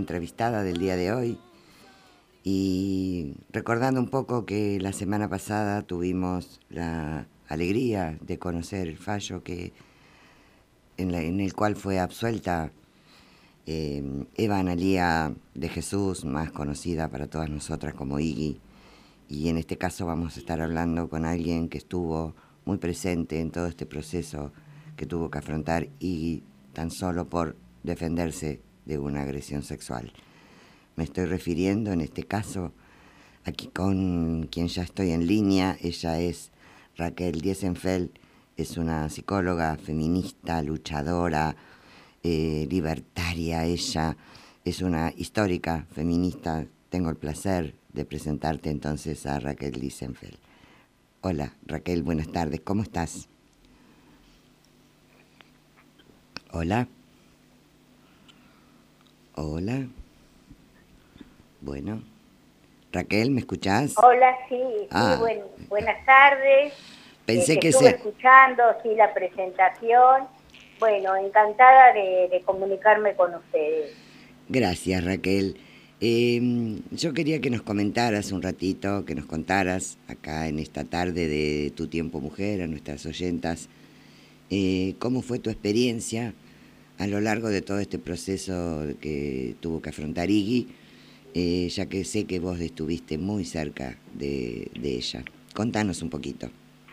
entrevistada del día de hoy y recordando un poco que la semana pasada tuvimos la alegría de conocer el fallo en el cual fue absuelta Eva Analía de Jesús, más conocida para todas nosotras como Iggy. Y en este caso vamos a estar hablando con alguien que estuvo muy presente en todo este proceso que tuvo que afrontar Iggy tan solo por defenderse de una agresión sexual. Me estoy refiriendo en este caso aquí con quien ya estoy en línea. Ella es Raquel Diesenfeld, es una psicóloga feminista, luchadora, libertaria. Ella es una histórica feminista. Tengo el placer de presentarte entonces a Raquel Diesenfeld. Hola Raquel, buenas tardes, ¿cómo estás? Hola. Hola. Bueno. Raquel, ¿me escuchás? Hola, sí, buenas tardes. Pensé que estuve escuchando, sí, la presentación. Bueno, encantada de comunicarme con ustedes. Gracias, Raquel. Yo quería que nos comentaras un ratito, que nos contaras acá en esta tarde de Tu Tiempo Mujer, a nuestras oyentas, cómo fue tu experiencia a lo largo de todo este proceso que tuvo que afrontar Iggy, ya que sé que vos estuviste muy cerca de ella. Contanos un poquito.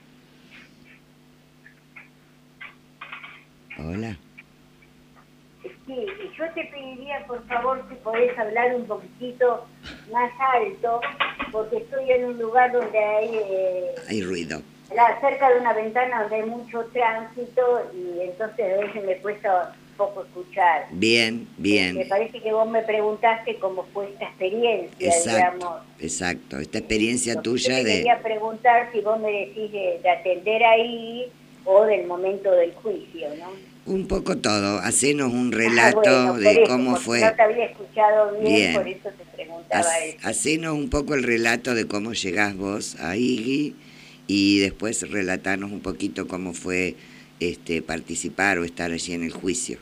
Hola. Sí, yo te pediría, por favor, si podés hablar un poquitito más alto, porque estoy en un lugar donde hay ruido. Cerca de una ventana donde hay mucho tránsito y entonces a veces me cuesta un poco escuchar. Bien. Me parece que vos me preguntaste cómo fue esta experiencia, digamos. Exacto, esta experiencia tuya de... Quería preguntar si vos me decís de atender ahí o del momento del juicio, ¿no? Un poco todo, hacenos un relato de cómo fue. No te había escuchado bien, por eso te preguntaba eso. Hacenos un poco el relato de cómo llegás vos a Iggy y después relatanos un poquito cómo fue participar o estar allí en el juicio.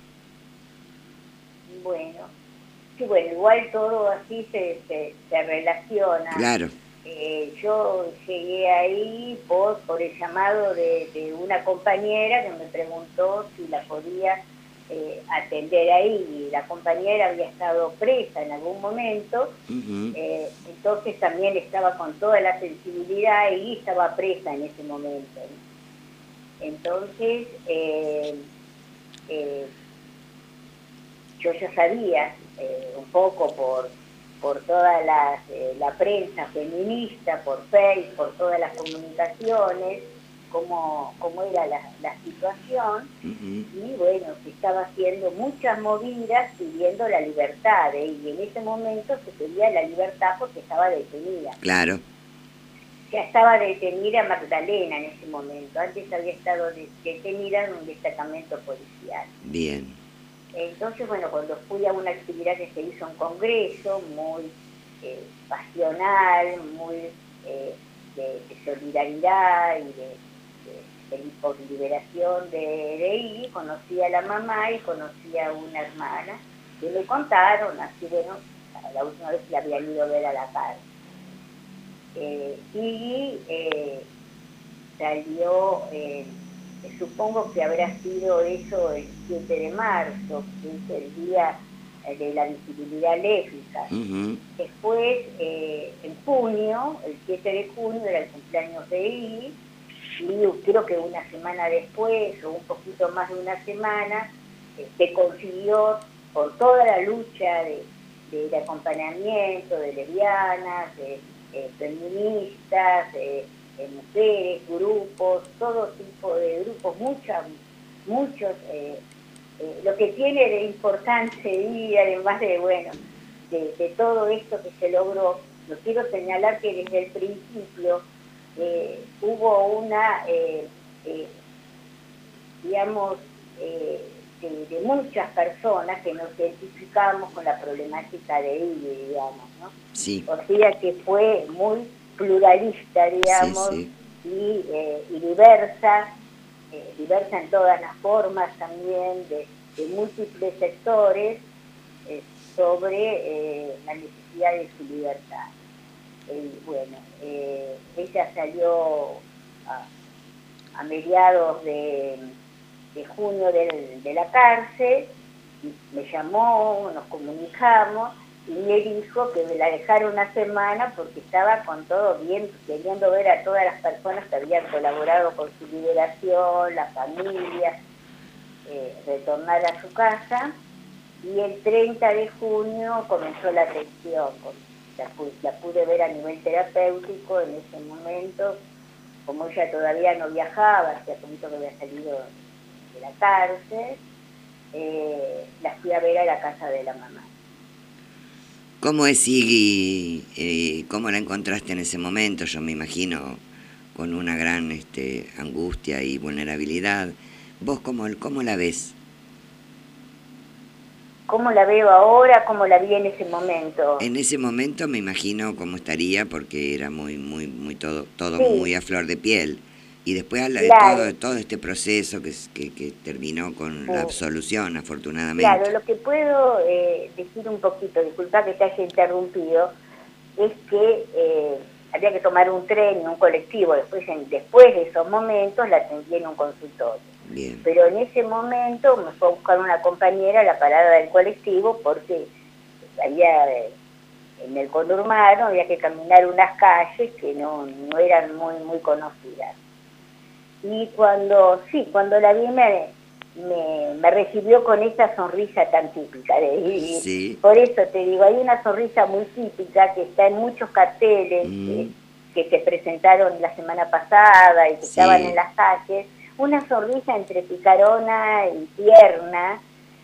Bueno, sí, igual todo así se relaciona. Claro. Yo llegué ahí por el llamado de una compañera que me preguntó si la podía atender ahí. La compañera había estado presa en algún momento, entonces también estaba con toda la sensibilidad y estaba presa en ese momento. Entonces, yo ya sabía un poco por toda la prensa feminista, por Facebook, por todas las comunicaciones, cómo era la situación, y bueno, se estaba haciendo muchas movidas pidiendo la libertad, y en ese momento se pedía la libertad porque estaba detenida. Claro. Ya estaba detenida Magdalena en ese momento, antes había estado detenida en un destacamento policial. Bien. Entonces, bueno, cuando fui a una actividad que se hizo en Congreso, muy pasional, muy de solidaridad y por liberación de Iggy, conocí a la mamá y conocí a una hermana que me contaron, así bueno, la última vez que la había ido a ver a la cárcel. Iggy salió... supongo que habrá sido eso el 7 de marzo, que es el día de la visibilidad lésbica. Después, en junio, el 7 de junio, era el cumpleaños de Iggy, y creo que una semana después, o un poquito más de una semana, se consiguió, por toda la lucha de acompañamiento, de lesbianas, de feministas, mujeres, grupos, todo tipo de grupos, muchos, lo que tiene de importante y además de todo esto que se logró, lo quiero señalar que desde el principio hubo una, digamos, de muchas personas que nos identificamos con la problemática de Iggy, digamos, ¿no? Sí. O sea que fue muy pluralista, digamos, sí. Y diversa en todas las formas también, de múltiples sectores, sobre la necesidad de su libertad. Bueno, ella salió a mediados de junio de la cárcel, me llamó, nos comunicamos y me dijo que me la dejara una semana porque estaba con todo bien, queriendo ver a todas las personas que habían colaborado con su liberación, las familias, retornar a su casa. Y el 30 de junio comenzó la atención, la pude ver a nivel terapéutico en ese momento, como ella todavía no viajaba, hacía poquito que había salido de la cárcel, la fui a ver a la casa de la mamá. ¿Cómo es Iggy? ¿Cómo la encontraste en ese momento? Yo me imagino con una gran angustia y vulnerabilidad. ¿Vos cómo la ves? ¿Cómo la veo ahora? ¿Cómo la vi en ese momento? En ese momento me imagino cómo estaría, porque era muy todo sí. Muy a flor de piel. Y después habla claro. de todo este proceso que terminó con la absolución, afortunadamente. Claro, lo que puedo decir un poquito, disculpa que te haya interrumpido, es que había que tomar un tren y un colectivo, después de esos momentos la atendí en un consultorio. Bien. Pero en ese momento me fue a buscar una compañera a la parada del colectivo porque había en el conurbano había que caminar unas calles que no eran muy conocidas. Y cuando la vi me recibió con esa sonrisa tan típica de Iggy. Sí. Por eso te digo, hay una sonrisa muy típica que está en muchos carteles que se presentaron la semana pasada y que estaban en las calles, una sonrisa entre picarona y tierna,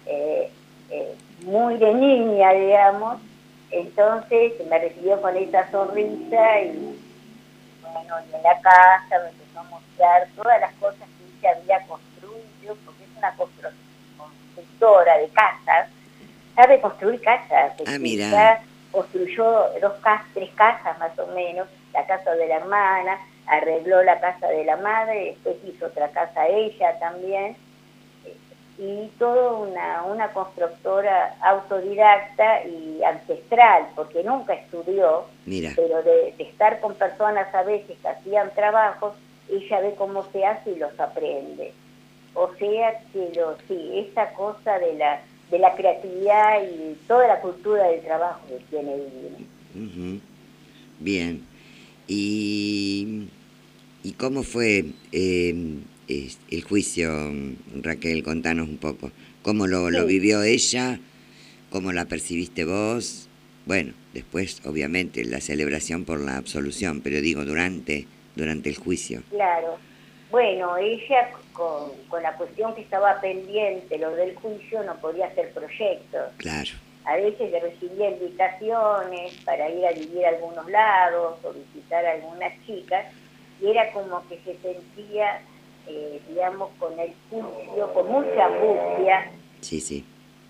muy de niña, digamos. Entonces me recibió con esa sonrisa y bueno, y en la casa me empezó a mostrar todas las cosas que ella había construido, porque es una constructora de casas, sabe construir casas. Mira. Ella construyó 3 casas más o menos, la casa de la hermana, arregló la casa de la madre, después hizo otra casa ella también, y toda una constructora autodidacta y ancestral, porque nunca estudió. Mira. Pero de estar con personas a veces que hacían trabajos, ella ve cómo se hace y los aprende. O sea que esa cosa de la creatividad y toda la cultura del trabajo que tiene Iggy. Bien. ¿Y cómo fue el juicio, Raquel? Contanos un poco. ¿Cómo lo vivió ella? ¿Cómo la percibiste vos? Bueno, después, obviamente, la celebración por la absolución, pero digo, durante el juicio. Claro. Bueno, ella con la cuestión que estaba pendiente, lo del juicio, no podía hacer proyectos. Claro. A veces le recibía invitaciones para ir a vivir a algunos lados o visitar a algunas chicas, y era como que se sentía, digamos, con el juicio, con mucha angustia. Sí, sí.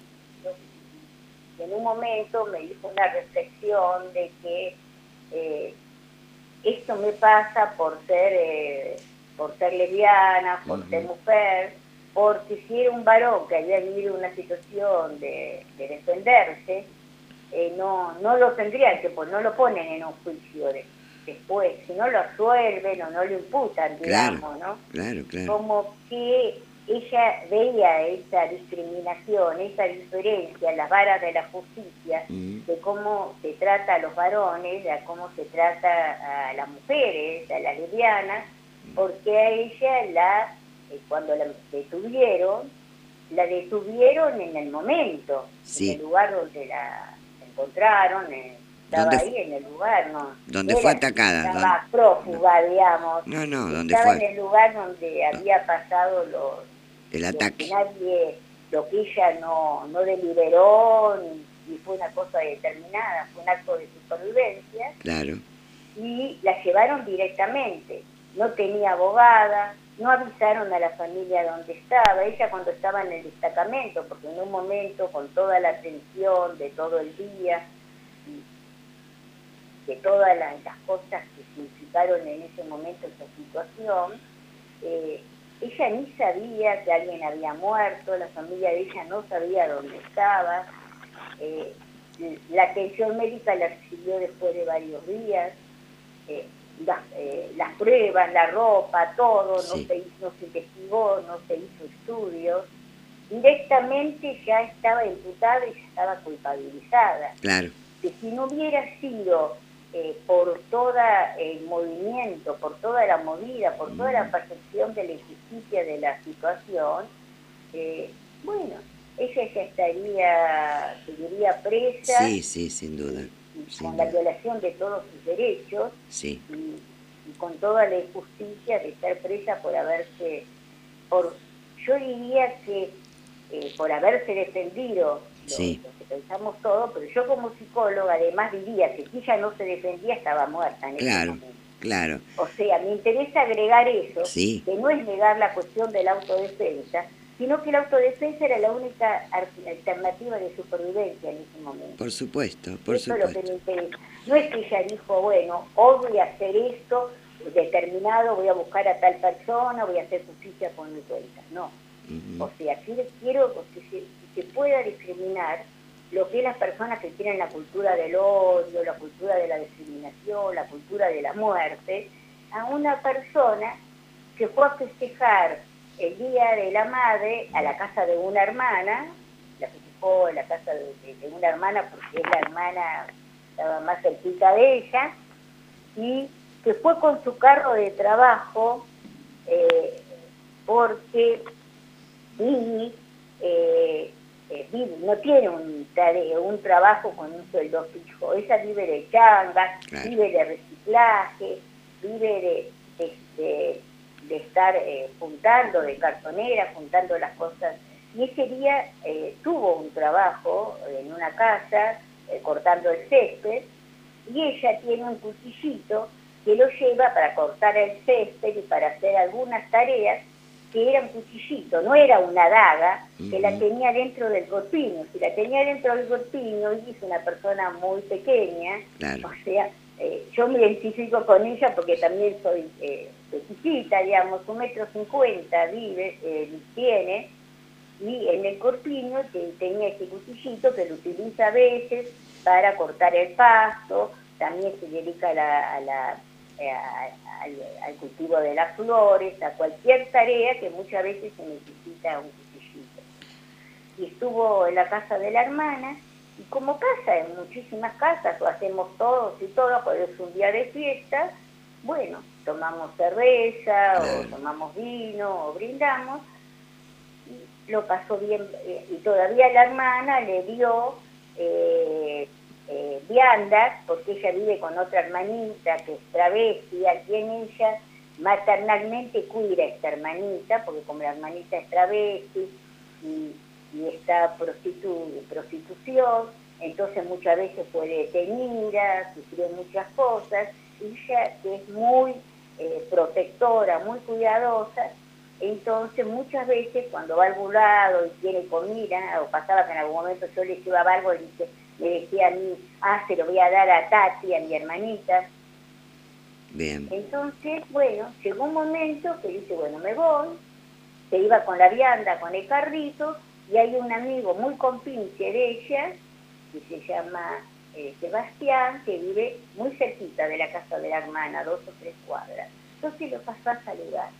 En un momento me hizo una reflexión de que esto me pasa por ser lesbiana, por ser mujer, porque si era un varón que había vivido una situación de defenderse, no lo tendrían que no lo ponen en un juicio después, si no lo absuelven o no lo imputan, digamos, ¿no? Claro. Como que ella veía esa discriminación, esa diferencia en las varas de la justicia, de cómo se trata a los varones, de cómo se trata a las mujeres, a las lesbianas, porque a ella cuando la detuvieron en el momento, en el lugar donde la encontraron, estaba ahí en el lugar, ¿no? ¿Dónde fue atacada? Estaba prófuga, digamos. No, ¿dónde estaba fue? En el lugar donde había pasado el ataque. Lo que ella no deliberó, ni fue una cosa determinada, fue un acto de supervivencia. Claro. Y la llevaron directamente. No tenía abogada, no avisaron a la familia dónde estaba. Ella cuando estaba en el destacamento, porque en un momento con toda la tensión de todo el día, de todas las cosas que significaron en ese momento esa situación, ella ni sabía que alguien había muerto, la familia de ella no sabía dónde estaba, la atención médica la recibió después de varios días, las pruebas, la ropa, todo, no se investigó, no se hizo estudios, directamente ya estaba imputada y ya estaba culpabilizada. Claro. Que si no hubiera sido por todo el movimiento, por toda la movida, por toda la percepción de la injusticia de la situación, bueno, ella ya seguiría presa. Sí, sin duda. Con la violación de todos sus derechos, sí. y con toda la injusticia de estar presa yo diría que por haberse defendido, lo que pensamos todos, pero yo como psicóloga además diría que si ella no se defendía estaba muerta en ese momento. Claro. O sea, me interesa agregar eso, que no es negar la cuestión de la autodefensa, sino que la autodefensa era la única alternativa de supervivencia en ese momento. Por supuesto, Eso es lo que me interesa. No es que ella dijo, bueno, hoy voy a hacer esto, determinado, voy a buscar a tal persona, voy a hacer justicia con mi cuenta. No. O sea, quiero que se pueda discriminar lo que es las personas que tienen la cultura del odio, la cultura de la discriminación, la cultura de la muerte, a una persona que fue a festejar el Día de la Madre a la casa de una hermana, la festejó en la casa de una hermana porque la hermana estaba más cerquita de ella, y que fue con su carro de trabajo porque Vivi no tiene un trabajo con un sueldo fijo. Ella vive de changas, vive de reciclaje, vive de estar juntando, de cartonera, juntando las cosas. Y ese día tuvo un trabajo en una casa, cortando el césped, y ella tiene un cuchillito que lo lleva para cortar el césped y para hacer algunas tareas, que era un cuchillito, no era una daga, que la tenía dentro del corpiño. Si la tenía dentro del corpiño, y es una persona muy pequeña, o sea, yo me identifico con ella porque también soy pequeñita, digamos, 1,50 m tiene, y en el corpiño tenía ese cuchillito que lo utiliza a veces para cortar el pasto, también se dedica al cultivo de las flores, a cualquier tarea que muchas veces se necesita un cuchillito. Y estuvo en la casa de la hermana, y como pasa en muchísimas casas, lo hacemos todos y todas, cuando es un día de fiesta, bueno, tomamos cerveza, o tomamos vino, o brindamos, y lo pasó bien, y todavía la hermana le dio viandas, porque ella vive con otra hermanita que es travesti, a quien ella maternalmente cuida a esta hermanita, porque como la hermanita es travesti y está prostitución, entonces muchas veces fue detenida, sufrió muchas cosas, y ella, que es muy protectora, muy cuidadosa, entonces muchas veces cuando va a algún lado y quiere comida, o pasaba que en algún momento yo le llevaba algo, me decía a mí, se lo voy a dar a Tati, a mi hermanita. Bien. Entonces, bueno, llegó un momento que dice, bueno, me voy, se iba con la vianda, con el carrito, y hay un amigo muy compinche de ella, que se llama Sebastián, que vive muy cerquita de la casa de la hermana, 2 o 3 cuadras. Entonces lo pasó a saludar.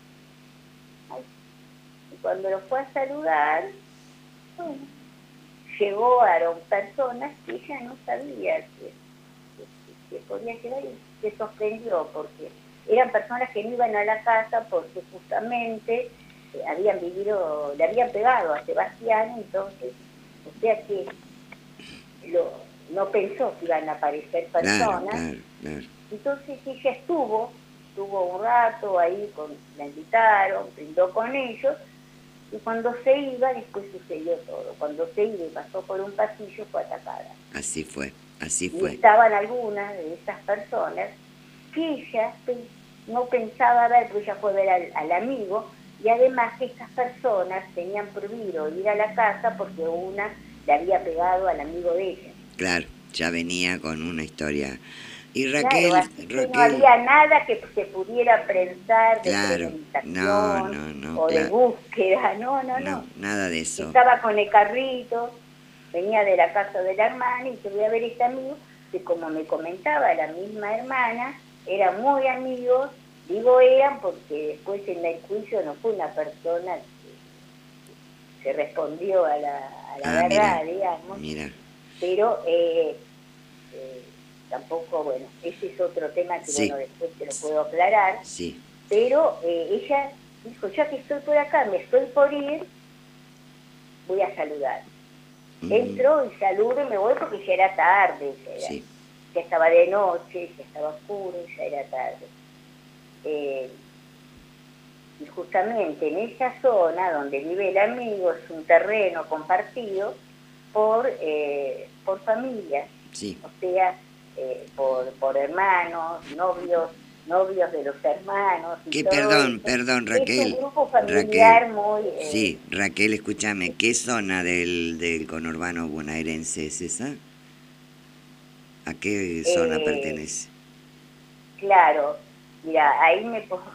Y cuando lo fue a saludar, bueno, llegaron personas que ella no sabía que podía llegar, y se sorprendió porque eran personas que no iban a la casa porque justamente le habían pegado a Sebastián, entonces, o sea que no pensó que iban a aparecer personas. Claro. Entonces ella estuvo un rato ahí, la invitaron, brindó con ellos, y cuando se iba, después sucedió todo. Cuando se iba y pasó por un pasillo, fue atacada. Así fue. Y estaban algunas de esas personas que ella no pensaba ver, porque ella fue a ver al amigo, y además que estas personas tenían prohibido ir a la casa porque una le había pegado al amigo de ella. Claro, ya venía con una historia. Y Raquel, claro, Raquel, no había nada que se pudiera pensar de premeditación o de búsqueda, no. Nada de eso. Estaba con el carrito, venía de la casa de la hermana y que voy a ver a este amigo, que como me comentaba la misma hermana, eran muy amigos, digo eran porque después en el juicio no fue una persona que respondió a la verdad, mira, digamos, mira. pero tampoco, bueno, ese es otro tema que, Sí. bueno, después te lo puedo aclarar, Sí. pero ella dijo, ya que estoy por acá, me estoy por ir, voy a saludar. Entro y saludo y me voy porque ya era tarde, Sí. ya estaba de noche, ya estaba oscuro, ya era tarde. Y justamente en esa zona donde vive el amigo es un terreno compartido por familias, Sí. o sea, por hermanos, novios de los hermanos y ¿Qué? todo eso. Perdón, Es un Raquel. grupo Raquel. familiar muy... Sí, Raquel, escúchame, ¿qué zona del conurbano bonaerense es esa? ¿A qué zona pertenece? Claro, mira, ahí me pones...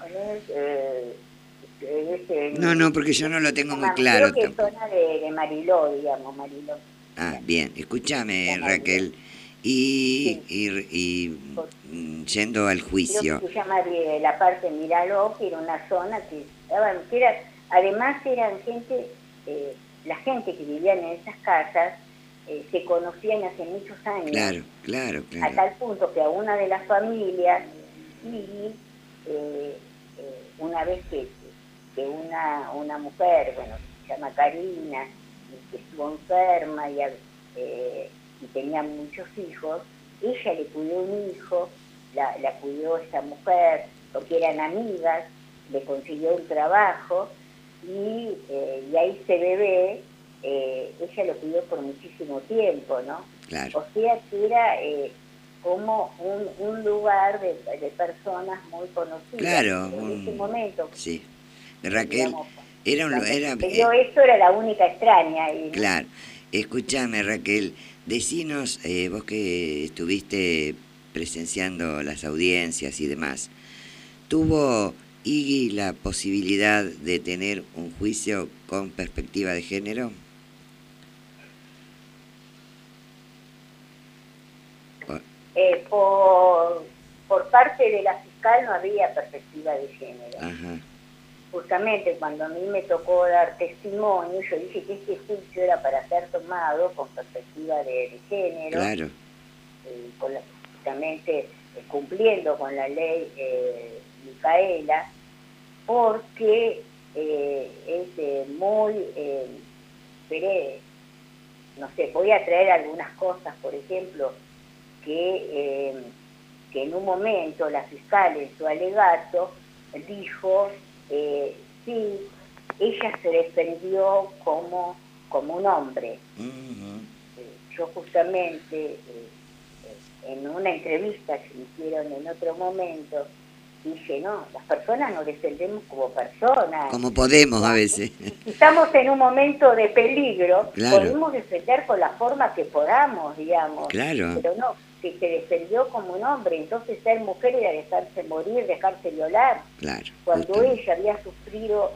No, porque yo no lo tengo muy creo claro que es tampoco. zona de Mariló, digamos, Mariló. Bien, escúchame, Mariló. Raquel. Y, Sí, y, y yendo al creo que juicio. se llama la parte Miraló, que era una zona que era, además eran gente, la gente que vivían en esas casas se conocían hace muchos años, Claro. a tal punto que a una de las familias, y una vez que una mujer, bueno, que se llama Karina, y que estuvo enferma y tenía muchos hijos, ella le cuidó un hijo, la cuidó esta mujer, porque eran amigas, le consiguió un trabajo, y ahí ese bebé, ella lo cuidó por muchísimo tiempo, ¿no? Claro. O sea que era como un lugar de personas muy conocidas, Claro, pero en ese momento, sí. Raquel, digamos, era, cuando sucedió esto era la única extraña ahí, ¿no? claro. Escúchame, Raquel, decinos, vos que estuviste presenciando las audiencias y demás, ¿tuvo Iggy la posibilidad de tener un juicio con perspectiva de género? Por parte de la fiscal no había perspectiva de género. Ajá. Justamente cuando a mí me tocó dar testimonio, yo dije que este juicio era para ser tomado con perspectiva de género, Claro. justamente cumpliendo con la ley Micaela, porque es muy, no sé, voy a traer algunas cosas, por ejemplo, que en un momento la fiscal en su alegato dijo, sí, ella se defendió como un hombre. Yo justamente en una entrevista que me hicieron en otro momento, dije, no, las personas nos defendemos como personas. Como podemos a veces. Si estamos en un momento de peligro, Claro. podemos defender con la forma que podamos, digamos. Claro. Pero no, que se defendió como un hombre, entonces ser mujer era dejarse morir, dejarse violar. Claro. Cuando Justamente. ella había sufrido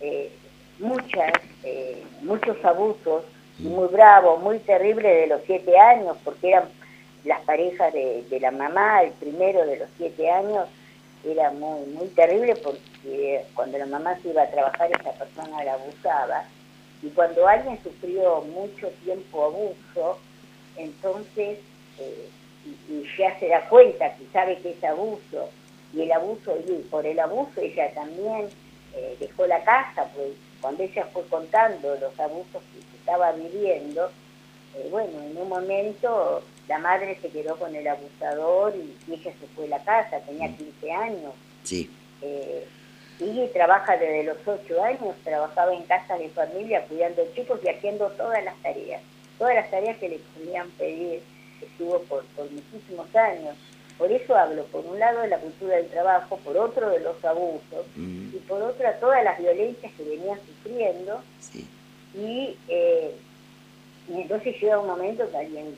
muchos abusos, y muy bravos, muy terribles de los 7 años, porque eran las parejas de la mamá, el primero de los 7 años, era muy terrible porque cuando la mamá se iba a trabajar esa persona la abusaba, y cuando alguien sufrió mucho tiempo abuso, entonces y ya se da cuenta que sabe que es abuso, y el abuso, y por el abuso ella también dejó la casa, pues cuando ella fue contando los abusos que estaba viviendo, bueno, en un momento la madre se quedó con el abusador y ella se fue a la casa, tenía 15 años. Sí. Y trabaja desde los 8 años, trabajaba en casa de familia cuidando chicos y haciendo todas las tareas que le podían pedir, estuvo por muchísimos años. Por eso hablo, por un lado, de la cultura del trabajo, por otro, de los abusos, y por otra, todas las violencias que venía sufriendo. Sí. Y entonces llega un momento que alguien,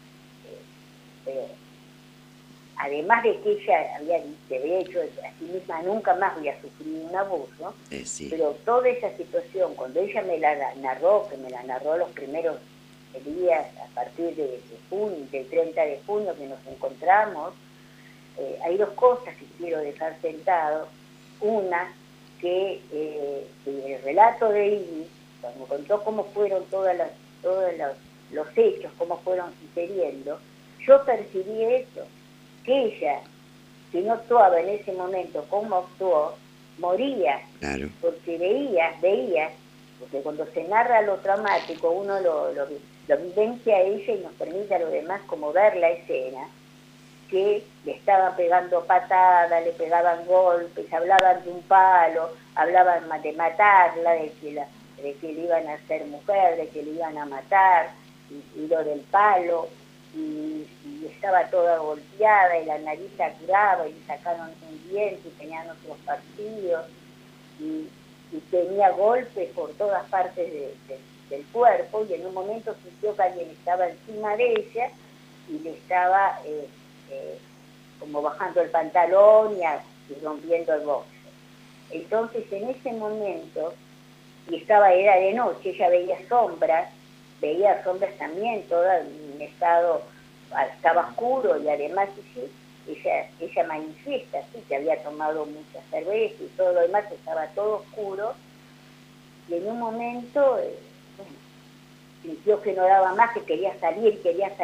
además de que ella había hecho a sí misma, nunca más había sufrido un abuso, Sí. pero toda esa situación, cuando ella me la narró, que me la narró los primeros el día a partir de junio, del 30 de junio que nos encontramos, hay dos cosas que quiero dejar sentado. Una, que el relato de Ivy, cuando contó cómo fueron todos los hechos, cómo fueron sucediendo, yo percibí eso, que ella, si no actuaba en ese momento como actuó, moría. Claro. Porque veía, porque cuando se narra lo traumático, uno lo vivencia a ella y nos permite a los demás como ver la escena, que le estaban pegando patadas, le pegaban golpes, hablaban de un palo, hablaban de matarla, de que le iban a hacer mujer, de que le iban a matar, y lo del palo, y estaba toda golpeada, y la nariz curaba, y le sacaron un diente, y tenían otros partidos, y tenía golpes por todas partes del cuerpo, y en un momento sintió que alguien estaba encima de ella, y le estaba como bajando el pantalón y rompiendo el boxer. Entonces en ese momento, y era de noche, ella veía sombras también, toda en un estado, estaba oscuro, y además ella manifiesta que había tomado mucha cerveza y todo lo demás, estaba todo oscuro, y en un momento sintió que no daba más, que quería salir,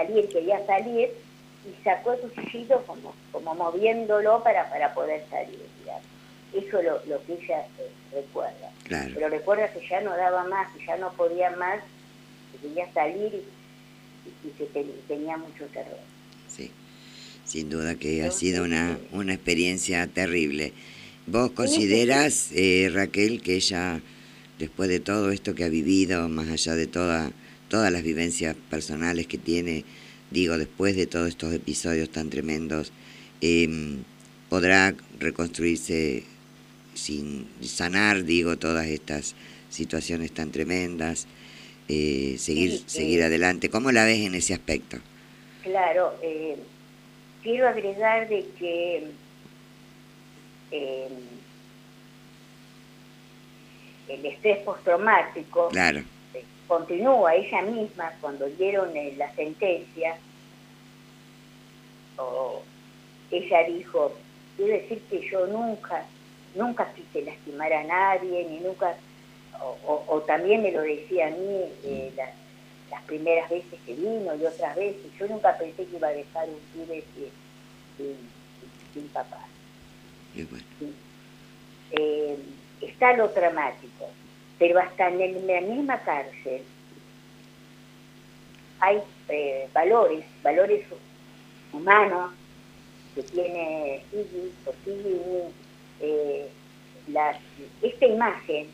y sacó el cuchillito como moviéndolo para poder salir, digamos. Eso es lo que ella recuerda. Claro. Pero recuerda que ya no daba más, que ya no podía más, que quería salir y que tenía mucho terror. Sí, sin duda que ha sido una experiencia terrible. ¿Vos considerás, Raquel, que ella, después de todo esto que ha vivido, más allá de todas las vivencias personales que tiene, digo, después de todos estos episodios tan tremendos, podrá reconstruirse sin sanar, digo, todas estas situaciones tan tremendas, seguir adelante? ¿Cómo la ves en ese aspecto? Claro, quiero agregar de que el estrés postraumático, claro, continúa. Ella misma, cuando dieron la sentencia, ella dijo, quiero decir que yo nunca quise lastimar a nadie, ni nunca, o también me lo decía a mí las primeras veces que vino y otras veces, yo nunca pensé que iba a dejar un pibe sin papá. Bueno. Está lo dramático, pero hasta en la misma cárcel hay valores humanos que tiene Iggy, porque esta imagen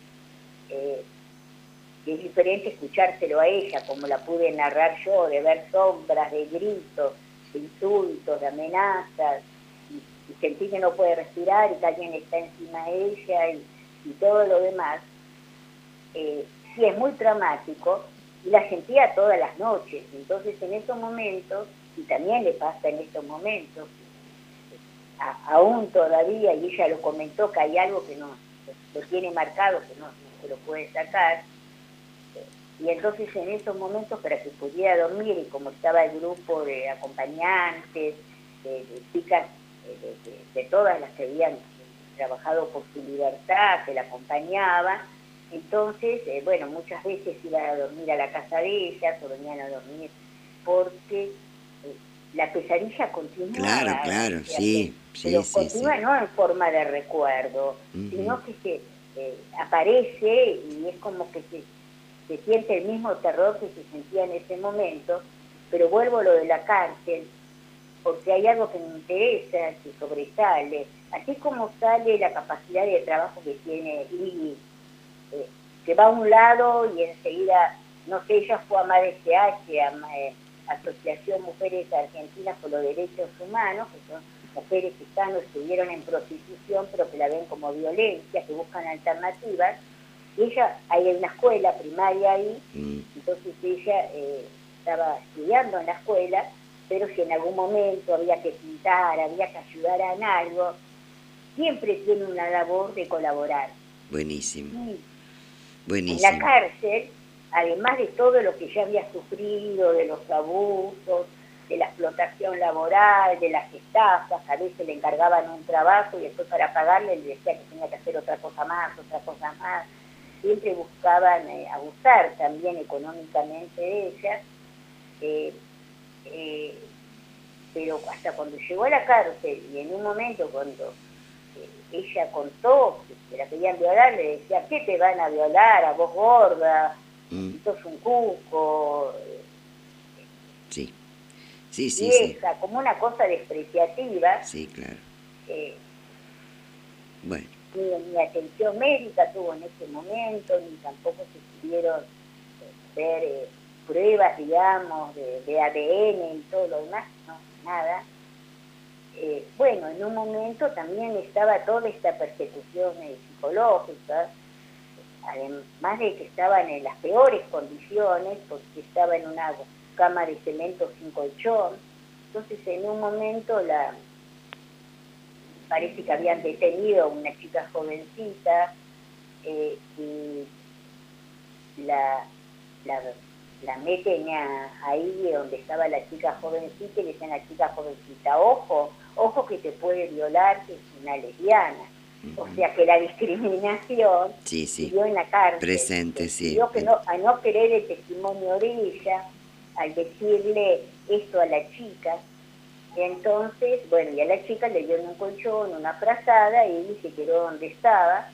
es diferente escuchárselo a ella, como la pude narrar yo, de ver sombras, de gritos, de insultos, de amenazas, y sentir que no puede respirar y que alguien está encima de ella y todo lo demás. Sí, es muy traumático, y la sentía todas las noches. Entonces en esos momentos, y también le pasa en estos momentos, aún todavía, y ella lo comentó, que hay algo que no lo tiene marcado, que no se lo puede sacar, y entonces en esos momentos, para que pudiera dormir, y como estaba el grupo de acompañantes, de chicas, de todas las que habían trabajado por su libertad, que la acompañaban, entonces, bueno, muchas veces iban a dormir a la casa de ellas, o venían a dormir, porque la pesadilla continuaba. Claro, sí. Pero continúa, no en forma de recuerdo, sino que aparece, y es como que se siente el mismo terror que se sentía en ese momento. Pero vuelvo a lo de la cárcel, porque hay algo que me interesa, que sobresale, así como sale la capacidad de trabajo que tiene Iggy, que va a un lado y enseguida, no sé, ella fue a MADCH, Asociación Mujeres Argentinas por los Derechos Humanos, que son mujeres que están o estuvieron en prostitución, pero que la ven como violencia, que buscan alternativas. Y ella, hay una escuela primaria ahí, entonces ella estaba estudiando en la escuela, pero si en algún momento había que pintar, había que ayudar en algo, siempre tiene una labor de colaborar. Buenísimo. En la cárcel además de todo lo que ya había sufrido, de los abusos, de la explotación laboral, de las estafas, a veces le encargaban un trabajo y después para pagarle le decía que tenía que hacer otra cosa más, siempre buscaban abusar también económicamente de ella, pero hasta cuando llegó a la cárcel y en un momento cuando ella contó que la querían violar, le decía, ¿qué te van a violar? A vos gorda, sos un cuco. Sí. Y esa, como una cosa despreciativa. Sí, claro. Bueno. Ni atención médica tuvo en ese momento, ni tampoco se pudieron ver pruebas, digamos, de ADN y todo lo demás, no, nada. Bueno, en un momento también estaba toda esta persecución psicológica, además de que estaban en las peores condiciones, porque estaba en una cama de cemento sin colchón. Entonces en un momento parece que habían detenido a una chica jovencita y la meten ahí donde estaba la chica jovencita y le dicen a la chica jovencita, ojo que te puede violar, que es una lesbiana. O sea que la discriminación siguió en la cárcel. Presente, sí. Yo que a no querer el testimonio de ella, al decirle esto a la chica, entonces, bueno, y a la chica le dieron un colchón, una frazada, y se quedó donde estaba.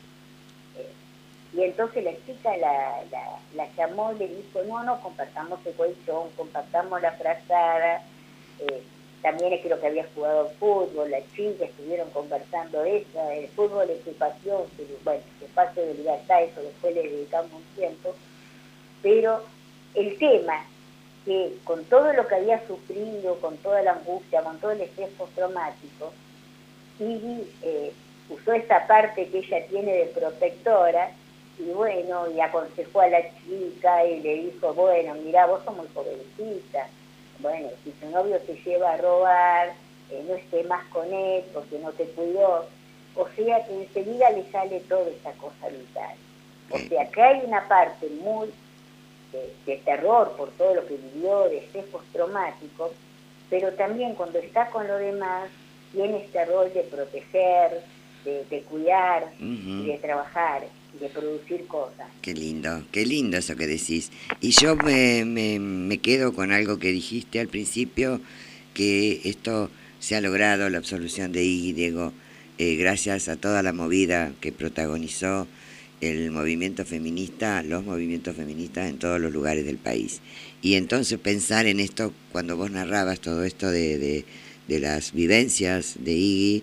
Y entonces la chica la llamó y le dijo, no, compartamos el colchón, compartamos la frazada. También creo que había jugado al fútbol, la chica, estuvieron conversando eso, el fútbol es su pasión, bueno, su espacio de libertad, eso después le dedicamos un tiempo. Pero el tema que con todo lo que había sufrido, con toda la angustia, con todo el estrés postraumático, y usó esa parte que ella tiene de protectora, y bueno, y aconsejó a la chica y le dijo, bueno, mira, vos sos muy jovencita, bueno, si tu novio te lleva a robar, no esté más con él porque no te cuidó. O sea que enseguida le sale toda esa cosa vital. O sea que hay una parte muy de terror por todo lo que vivió, de estrés postraumático, pero también cuando está con lo demás, tiene este rol de proteger, de cuidar, y de trabajar, y de producir cosas. Qué lindo eso que decís. Y yo me quedo con algo que dijiste al principio, que esto se ha logrado, la absolución de Iggy Diego, gracias a toda la movida que protagonizó el movimiento feminista, los movimientos feministas en todos los lugares del país. Y entonces pensar en esto, cuando vos narrabas todo esto de las vivencias de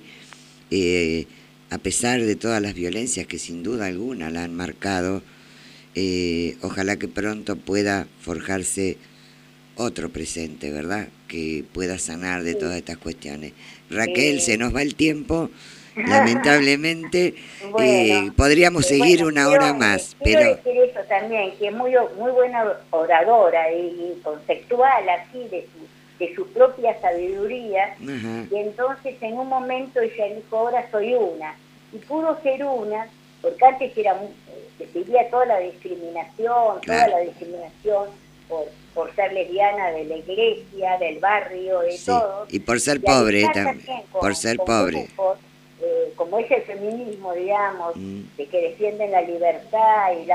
Iggy, a pesar de todas las violencias que sin duda alguna la han marcado, ojalá que pronto pueda forjarse otro presente, ¿verdad? Que pueda sanar de todas estas cuestiones. Raquel, se nos va el tiempo, lamentablemente. Bueno, podríamos seguir una hora más. Quiero decir eso también, que es muy buena oradora y conceptual así de su propia sabiduría. Y entonces en un momento ella dijo, ahora soy una. Y pudo ser una, porque antes vivía toda la discriminación, por ser lesbiana de la iglesia, del barrio, de todo. Y por ser pobre también, por ser pobre. Grupos, como es el feminismo, digamos, de que defienden la libertad y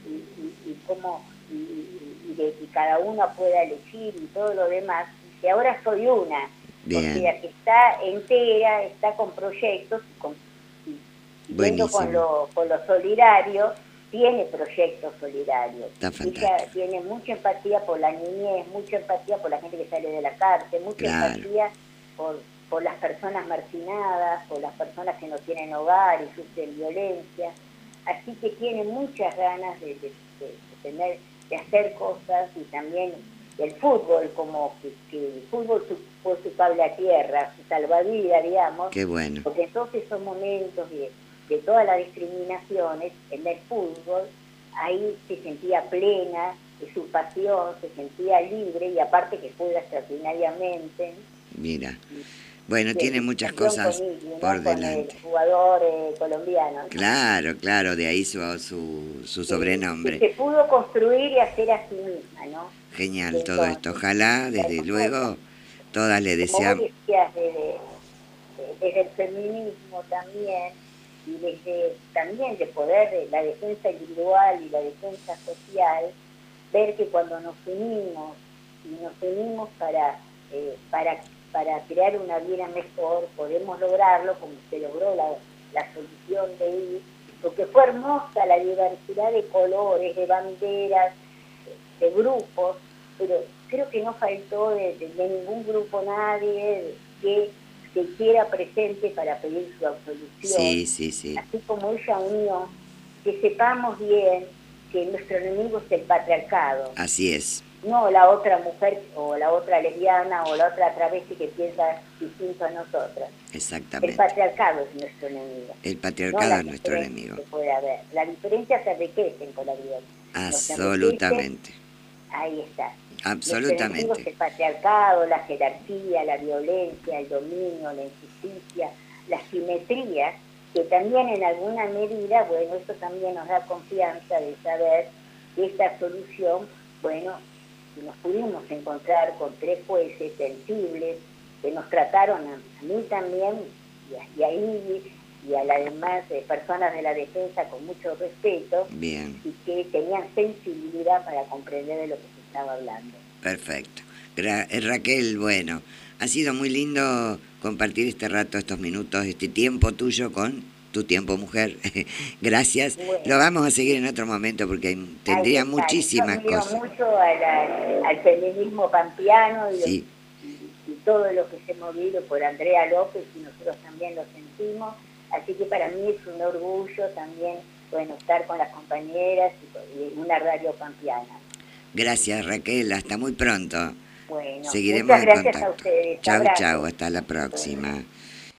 de que cada uno pueda elegir y todo lo demás, y ahora soy una. Bien. O sea, que está entera, está con proyectos, yendo con lo solidario, tiene proyectos solidarios. Ella tiene mucha empatía por la niñez, mucha empatía por la gente que sale de la cárcel, mucha empatía por las personas marginadas, por las personas que no tienen hogar y sufren violencia. Así que tiene muchas ganas de hacer cosas, y también el fútbol, como que el fútbol fue su cable a tierra, su salvavidas, digamos. Qué bueno. Porque entonces son momentos de todas las discriminaciones, en el fútbol, ahí se sentía plena de su pasión, se sentía libre, y aparte que juega extraordinariamente. Mira, Bueno, tiene muchas cosas Iggy, por ¿no? delante. Con el jugador colombiano, ¿no? Claro, claro, de ahí su sobrenombre. Que se pudo construir y hacer a sí misma, ¿no? Genial todo esto. Entonces, Ojalá, desde luego, todas le como vos deseamos. decías, desde el feminismo también, y desde también de poder, la defensa individual y la defensa social, ver que cuando nos unimos, y nos unimos para crear una vida mejor, podemos lograrlo, como se logró la solución de ir, porque fue hermosa la diversidad de colores, de banderas, de grupos, pero creo que no faltó de ningún grupo nadie que se hiciera presente para pedir su absolución. Sí. Así como ella unió, que sepamos bien que nuestro enemigo es el patriarcado. Así es. No la otra mujer o la otra lesbiana o la otra travesti que piensa distinto a nosotras. Exactamente. El patriarcado es nuestro enemigo. El patriarcado es nuestro enemigo. Que puede haber. La diferencia se enriquecen con la violencia. Absolutamente. Ahí está. Absolutamente. El patriarcado, la jerarquía, la violencia, el dominio, la injusticia, la simetría, que también en alguna medida, bueno, eso también nos da confianza de saber que esta solución, bueno, nos pudimos encontrar con 3 jueces sensibles que nos trataron a mí también y a Ivy y a las demás personas de la defensa con mucho respeto. Bien. Y que tenían sensibilidad para comprender de lo que se estaba hablando. Perfecto. Raquel, bueno, ha sido muy lindo compartir este rato, estos minutos, este tiempo tuyo con tu tiempo, mujer. Gracias. Bueno, lo vamos a seguir en otro momento porque tendría muchísimas cosas. Mucho al feminismo pampeano y todo lo que se ha movido por Andrea López, y nosotros también lo sentimos. Así que para mí es un orgullo también, bueno, estar con las compañeras y una radio pampeana. Gracias, Raquel. Hasta muy pronto. Bueno, seguiremos muchas en gracias contacto. A ustedes. Chau, chau. Hasta la próxima.